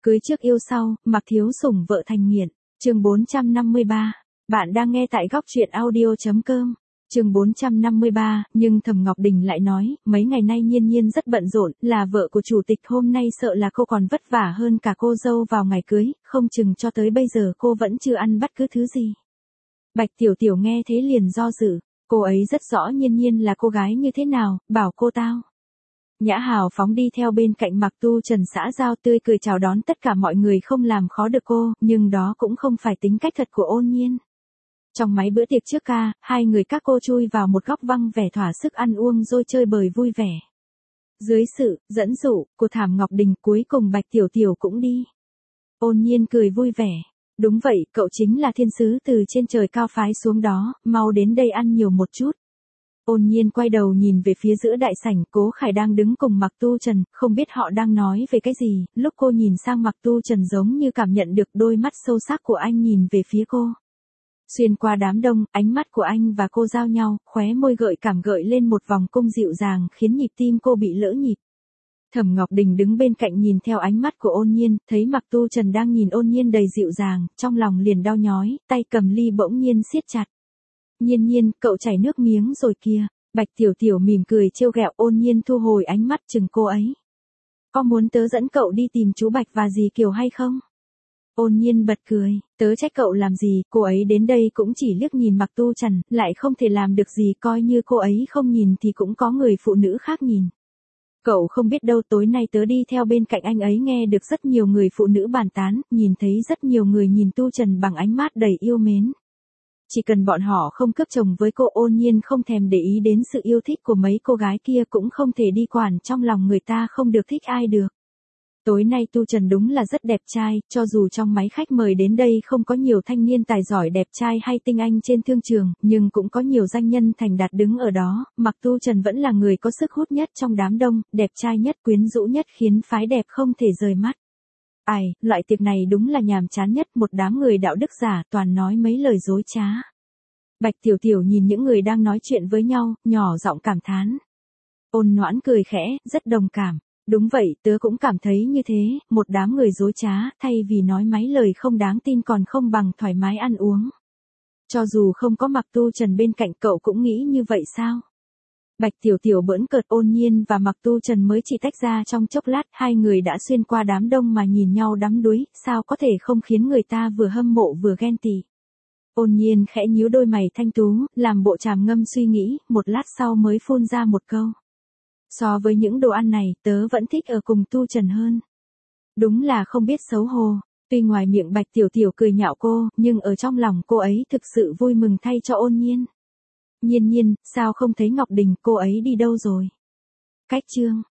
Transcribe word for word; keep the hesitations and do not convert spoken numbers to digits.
Cưới trước yêu sau, mặc thiếu sủng vợ thành nghiện. Chương bốn trăm năm mươi ba. Bạn đang nghe tại góc truyện audio chấm com. Chương bốn trăm năm mươi ba, nhưng Thẩm Ngọc Đình lại nói, mấy ngày nay Nhiên Nhiên rất bận rộn, là vợ của chủ tịch, hôm nay sợ là cô còn vất vả hơn cả cô dâu vào ngày cưới, không chừng cho tới bây giờ cô vẫn chưa ăn bất cứ thứ gì. Bạch Tiểu Tiểu nghe thế liền do dự, cô ấy rất rõ Nhiên Nhiên là cô gái như thế nào, bảo cô tao. Nhã hào phóng đi theo bên cạnh Mặc Tu Trần xã giao tươi cười chào đón tất cả mọi người, không làm khó được cô, nhưng đó cũng không phải tính cách thật của Ôn Nhiên. Trong mấy bữa tiệc trước ca, hai người các cô chui vào một góc vắng vẻ thỏa sức ăn uống rồi chơi bời vui vẻ. Dưới sự dẫn dụ của Thẩm Ngọc Đình, cuối cùng Bạch Tiểu Tiểu cũng đi. Ôn Nhiên cười vui vẻ. Đúng vậy, cậu chính là thiên sứ từ trên trời cao phái xuống đó, mau đến đây ăn nhiều một chút. Ôn Nhiên quay đầu nhìn về phía giữa đại sảnh, Cố Khải đang đứng cùng Mặc Tu Trần, không biết họ đang nói về cái gì, lúc cô nhìn sang Mặc Tu Trần giống như cảm nhận được đôi mắt sâu sắc của anh nhìn về phía cô. Xuyên qua đám đông, ánh mắt của anh và cô giao nhau, khóe môi gợi cảm gợi lên một vòng cung dịu dàng khiến nhịp tim cô bị lỡ nhịp. Thẩm Ngọc Đình đứng bên cạnh nhìn theo ánh mắt của Ôn Nhiên, thấy Mặc Tu Trần đang nhìn Ôn Nhiên đầy dịu dàng, trong lòng liền đau nhói, tay cầm ly bỗng nhiên siết chặt. Nhiên Nhiên, cậu chảy nước miếng rồi kìa. Bạch Tiểu Tiểu mỉm cười trêu ghẹo. Ôn Nhiên thu hồi ánh mắt chừng cô ấy. Có muốn tớ dẫn cậu đi tìm chú Bạch và dì Kiều hay không? Ôn Nhiên bật cười, tớ trách cậu làm gì, cô ấy đến đây cũng chỉ liếc nhìn Mặc Tu Trần, lại không thể làm được gì, coi như cô ấy không nhìn thì cũng có người phụ nữ khác nhìn. Cậu không biết đâu, tối nay tớ đi theo bên cạnh anh ấy nghe được rất nhiều người phụ nữ bàn tán, nhìn thấy rất nhiều người nhìn Tu Trần bằng ánh mắt đầy yêu mến. Chỉ cần bọn họ không cướp chồng với cô, Ôn Nhiên không thèm để ý đến sự yêu thích của mấy cô gái kia, cũng không thể đi quản trong lòng người ta không được thích ai được. Tối nay Tu Trần đúng là rất đẹp trai, cho dù trong máy khách mời đến đây không có nhiều thanh niên tài giỏi đẹp trai hay tinh anh trên thương trường, nhưng cũng có nhiều danh nhân thành đạt đứng ở đó, Mặc Tu Trần vẫn là người có sức hút nhất trong đám đông, đẹp trai nhất, quyến rũ nhất, khiến phái đẹp không thể rời mắt. Ai, loại tiệc này đúng là nhàm chán nhất, một đám người đạo đức giả toàn nói mấy lời dối trá. Bạch Tiểu Tiểu nhìn những người đang nói chuyện với nhau, nhỏ giọng cảm thán. Ôn Noãn cười khẽ, rất đồng cảm. Đúng vậy, tớ cũng cảm thấy như thế, một đám người dối trá, thay vì nói mấy lời không đáng tin còn không bằng thoải mái ăn uống. Cho dù không có Mặc Tu Trần bên cạnh, cậu cũng nghĩ như vậy sao? Bạch Tiểu Tiểu bỡn cợt. Ôn Nhiên và Mặc Tu Trần mới chỉ tách ra trong chốc lát, hai người đã xuyên qua đám đông mà nhìn nhau đắm đuối, sao có thể không khiến người ta vừa hâm mộ vừa ghen tị. Ôn Nhiên khẽ nhíu đôi mày thanh tú, làm bộ tràm ngâm suy nghĩ, một lát sau mới phun ra một câu. So với những đồ ăn này, tớ vẫn thích ở cùng Tu Trần hơn. Đúng là không biết xấu hổ. Tuy ngoài miệng Bạch Tiểu Tiểu cười nhạo cô, nhưng ở trong lòng cô ấy thực sự vui mừng thay cho Ôn Nhiên. Nhiên Nhiên, sao không thấy Ngọc Đình, cô ấy đi đâu rồi? Cách chương